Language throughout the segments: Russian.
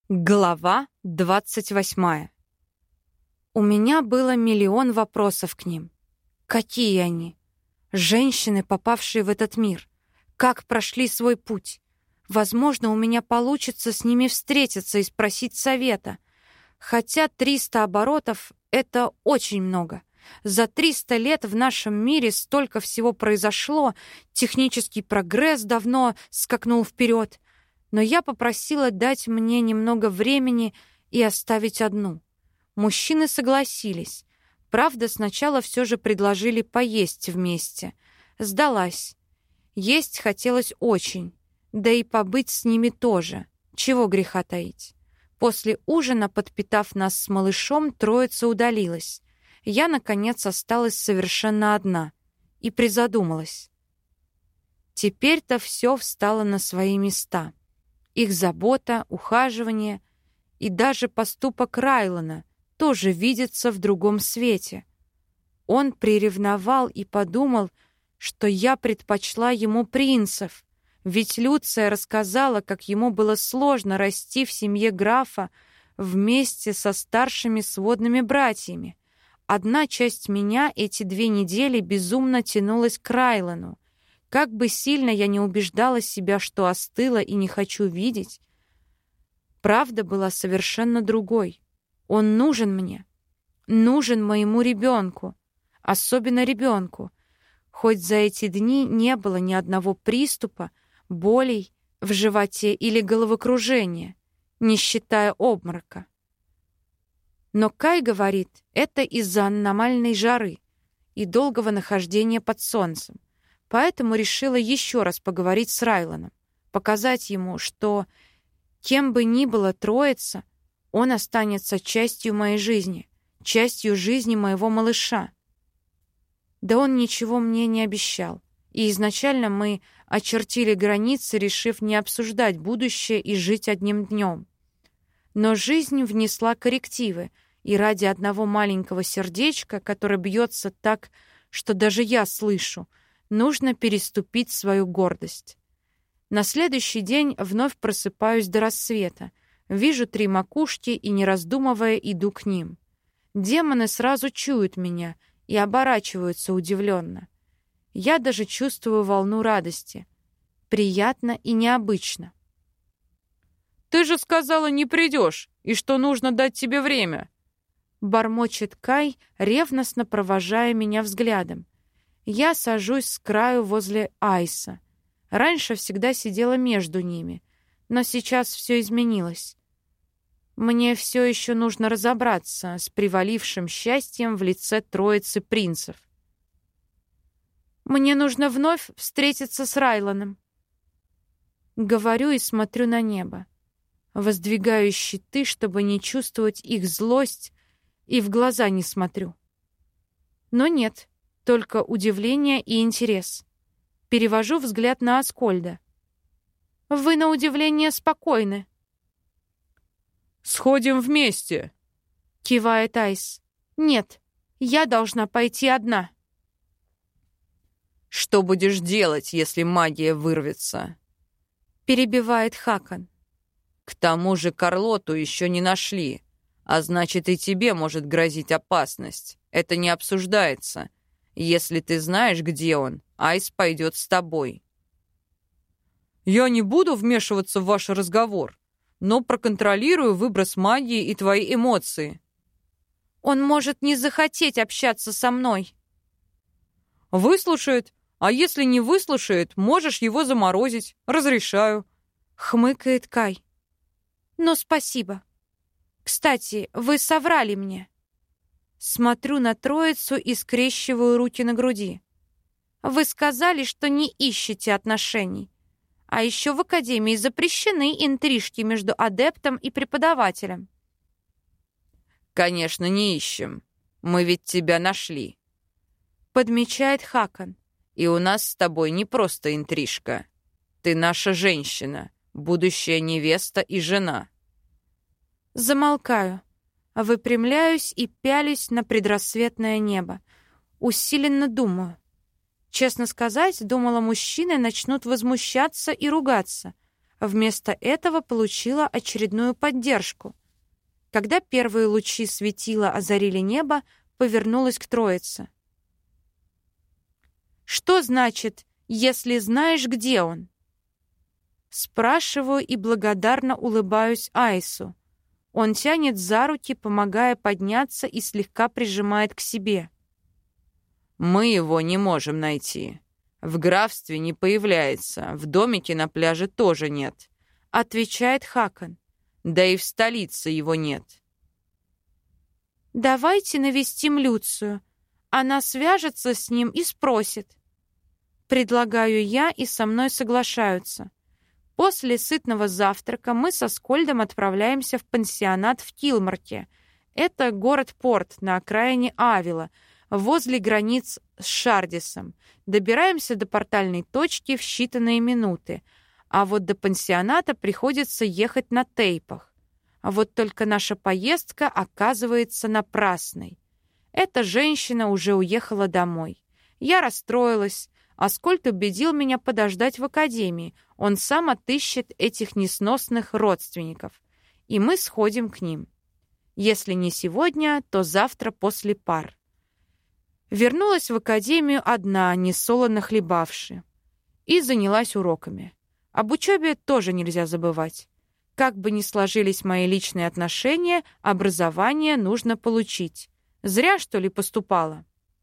Глава 28. У меня было миллион вопросов к ним. Какие они? Женщины, попавшие в этот мир. Как прошли свой путь? Возможно, у меня получится с ними встретиться и спросить совета. Хотя 300 оборотов — это очень много. За 300 лет в нашем мире столько всего произошло, технический прогресс давно скакнул вперед. Но я попросила дать мне немного времени и оставить одну. Мужчины согласились. Правда, сначала все же предложили поесть вместе. Сдалась. Есть хотелось очень. Да и побыть с ними тоже. Чего греха таить. После ужина, подпитав нас с малышом, троица удалилась. Я, наконец, осталась совершенно одна. И призадумалась. Теперь-то все встало на свои места. Их забота, ухаживание и даже поступок Райлана тоже видятся в другом свете. Он приревновал и подумал, что я предпочла ему принцев, ведь Люция рассказала, как ему было сложно расти в семье графа вместе со старшими сводными братьями. Одна часть меня эти 2 недели безумно тянулась к Райлану. Как бы сильно я не убеждала себя, что остыла и не хочу видеть, правда была совершенно другой. Он нужен мне, нужен моему ребенку, особенно ребенку. Хоть за эти дни не было ни одного приступа, болей в животе или головокружения, не считая обморока. Но Кай говорит, это из-за аномальной жары и долгого нахождения под солнцем. Поэтому решила еще раз поговорить с Райланом, показать ему, что кем бы ни была троица, он останется частью моей жизни, частью жизни моего малыша. Да он ничего мне не обещал, и изначально мы очертили границы, решив не обсуждать будущее и жить одним днем. Но жизнь внесла коррективы, и ради одного маленького сердечка, которое бьется так, что даже я слышу, нужно переступить свою гордость. На следующий день вновь просыпаюсь до рассвета. Вижу 3 макушки и, не раздумывая, иду к ним. Демоны сразу чуют меня и оборачиваются удивленно. Я даже чувствую волну радости. Приятно и необычно. «Ты же сказала, не придешь, и что нужно дать тебе время!» Бормочет Кай, ревностно провожая меня взглядом. Я сажусь с краю возле Айса. Раньше всегда сидела между ними, но сейчас все изменилось. Мне все еще нужно разобраться с привалившим счастьем в лице троицы принцев. Мне нужно вновь встретиться с Райланом. Говорю и смотрю на небо. Воздвигаю щиты, чтобы не чувствовать их злость, и в глаза не смотрю. Но нет. Только удивление и интерес. Перевожу взгляд на Аскольда. «Вы, на удивление, спокойны». «Сходим вместе», — кивает Айс. «Нет, я должна пойти одна». «Что будешь делать, если магия вырвется?» — перебивает Хакон. «К тому же Карлоту еще не нашли, а значит, и тебе может грозить опасность. Это не обсуждается. Если ты знаешь, где он, Айс пойдет с тобой». «Я не буду вмешиваться в ваш разговор, но проконтролирую выброс магии и твои эмоции». «Он может не захотеть общаться со мной». «Выслушает, а если не выслушает, можешь его заморозить. Разрешаю», — хмыкает Кай. «Но спасибо. Кстати, вы соврали мне». Смотрю на троицу и скрещиваю руки на груди. Вы сказали, что не ищете отношений. А еще в академии запрещены интрижки между адептом и преподавателем. «Конечно, не ищем. Мы ведь тебя нашли», — подмечает Хакон. «И у нас с тобой не просто интрижка. Ты наша женщина, будущая невеста и жена». Замолкаю. Выпрямляюсь и пялюсь на предрассветное небо. Усиленно думаю. Честно сказать, думала, мужчины начнут возмущаться и ругаться. Вместо этого получила очередную поддержку. Когда первые лучи светила озарили небо, повернулась к троице. «Что значит, если знаешь, где он?» Спрашиваю и благодарно улыбаюсь Айсу. Он тянет за руки, помогая подняться и слегка прижимает к себе. «Мы его не можем найти. В графстве не появляется, в домике на пляже тоже нет», — отвечает Хакон. «Да и в столице его нет». «Давайте навестим Люцию. Она свяжется с ним и спросит». Предлагаю я, и со мной соглашаются. После сытного завтрака мы со Скольдом отправляемся в пансионат в Килморке. Это город-порт на окраине Авила, возле границ с Шардисом. Добираемся до портальной точки в считанные минуты, а вот до пансионата приходится ехать на тейпах. А вот только наша поездка оказывается напрасной. Эта женщина уже уехала домой. Я расстроилась. Аскольд убедил меня подождать в академии. Он сам отыщет этих несносных родственников. И мы сходим к ним. Если не сегодня, то завтра после пар. Вернулась в академию одна, несолоно хлебавши. И занялась уроками. Об учебе тоже нельзя забывать. Как бы ни сложились мои личные отношения, образование нужно получить. Зря, что ли, поступала?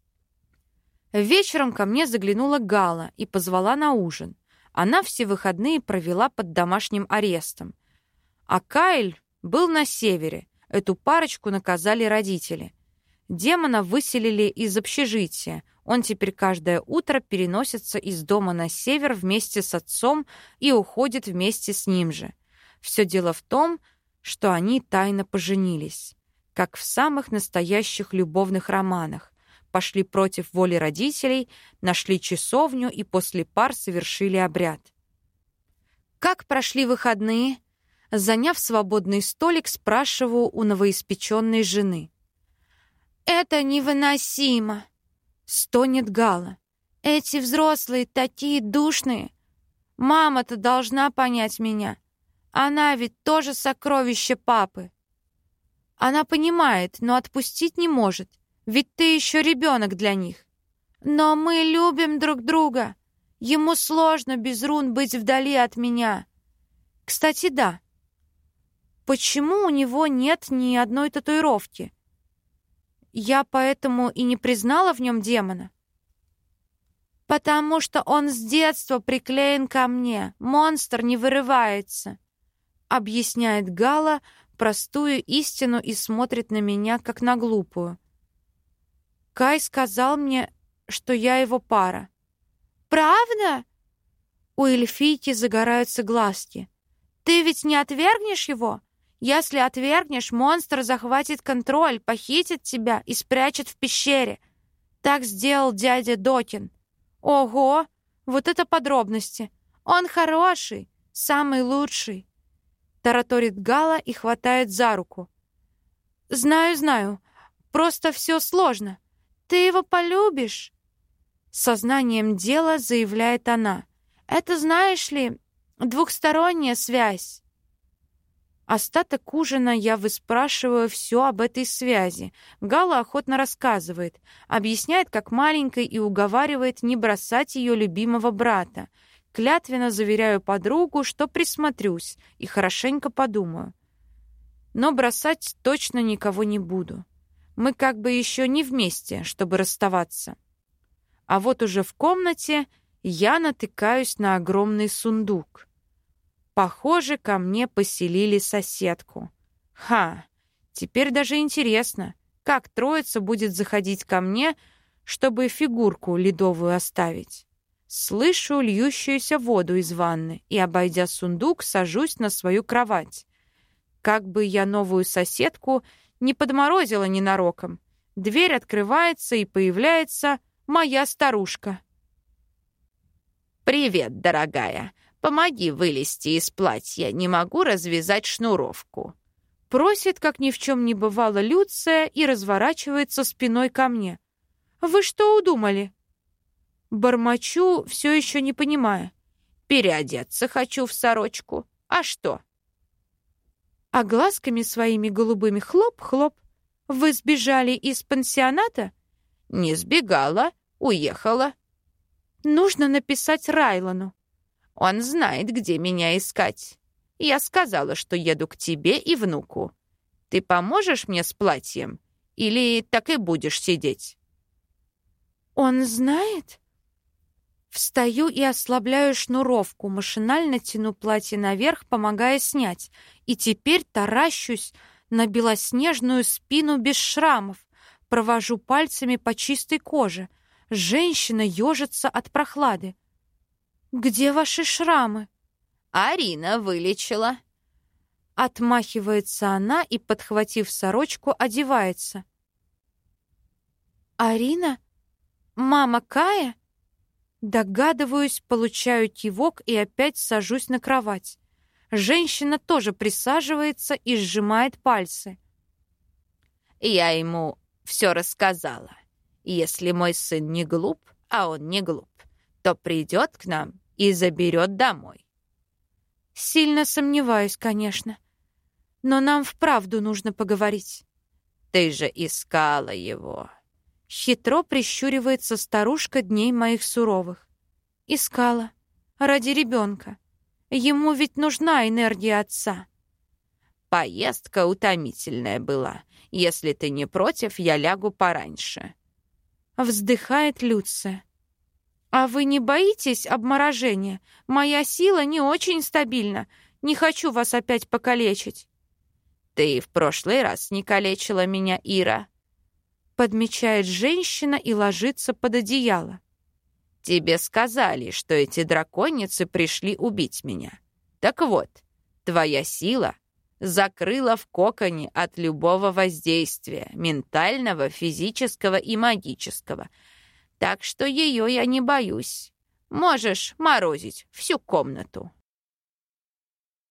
Вечером ко мне заглянула Гала и позвала на ужин. Она все выходные провела под домашним арестом. А Кайль был на севере. Эту парочку наказали родители. Демона выселили из общежития. Он теперь каждое утро переносится из дома на север вместе с отцом и уходит вместе с ним же. Все дело в том, что они тайно поженились, как в самых настоящих любовных романах. Пошли против воли родителей, нашли часовню и после пар совершили обряд. «Как прошли выходные?» Заняв свободный столик, спрашиваю у новоиспеченной жены. «Это невыносимо!» — стонет Гала. «Эти взрослые такие душные! Мама-то должна понять меня. Она ведь тоже сокровище папы!» Она понимает, но отпустить не может. Ведь ты еще ребенок для них. Но мы любим друг друга. Ему сложно без рун быть вдали от меня. Кстати, да. Почему у него нет ни одной татуировки? Я поэтому и не признала в нем демона. Потому что он с детства приклеен ко мне. Монстр не вырывается, объясняет Гала простую истину и смотрит на меня, как на глупую. Кай сказал мне, что я его пара. «Правда?» У эльфийки загораются глазки. «Ты ведь не отвергнешь его? Если отвергнешь, монстр захватит контроль, похитит тебя и спрячет в пещере. Так сделал дядя Докин. Ого, вот это подробности. Он хороший, самый лучший», — тараторит Гала и хватает за руку. «Знаю, просто все сложно. Ты его полюбишь?» Сознанием дела заявляет она. «Это, знаешь ли, двухсторонняя связь». Остаток ужина я выспрашиваю все об этой связи. Гала охотно рассказывает, объясняет, как маленькой, и уговаривает не бросать ее любимого брата. Клятвенно заверяю подругу, что присмотрюсь и хорошенько подумаю. Но бросать точно никого не буду. Мы как бы еще не вместе, чтобы расставаться. А вот уже в комнате я натыкаюсь на огромный сундук. Похоже, ко мне поселили соседку. Теперь даже интересно, как троица будет заходить ко мне, чтобы фигурку ледовую оставить. Слышу льющуюся воду из ванны и, обойдя сундук, сажусь на свою кровать. Как бы я новую соседку не подморозила ненароком. Дверь открывается, и появляется моя старушка. «Привет, дорогая. Помоги вылезти из платья. Не могу развязать шнуровку». Просит, как ни в чем не бывало, Люция и разворачивается спиной ко мне. «Вы что удумали?» Бормочу, все еще не понимая. Переодеться хочу в сорочку. А что? А глазками своими голубыми хлоп-хлоп. Вы сбежали из пансионата? Не сбегала, уехала. Нужно написать Райлону. Он знает, где меня искать. Я сказала, что еду к тебе и внуку. Ты поможешь мне с платьем? Или так и будешь сидеть? Он знает? Встаю и ослабляю шнуровку, машинально тяну платье наверх, помогая снять, и теперь таращусь на белоснежную спину без шрамов, провожу пальцами по чистой коже. Женщина ежится от прохлады. «Где ваши шрамы?» Арина вылечила. Отмахивается она и, подхватив сорочку, одевается. «Арина? Мама Кая?» Догадываюсь, получаю кивок и опять сажусь на кровать. Женщина тоже присаживается и сжимает пальцы. Я ему все рассказала. Если мой сын не глуп, а он не глуп, то придет к нам и заберет домой. Сильно сомневаюсь, конечно. Но нам вправду нужно поговорить. Ты же искала его. Хитро прищуривается старушка дней моих суровых. Искала. Ради ребенка. Ему ведь нужна энергия отца. Поездка утомительная была. Если ты не против, я лягу пораньше. Вздыхает Люция. А вы не боитесь обморожения? Моя сила не очень стабильна. Не хочу вас опять покалечить. Ты в прошлый раз не калечила меня, Ира. Подмечает женщина и ложится под одеяло. Тебе сказали, что эти драконицы пришли убить меня. Так вот, твоя сила закрыла в коконе от любого воздействия, ментального, физического и магического. Так что ее я не боюсь. Можешь морозить всю комнату.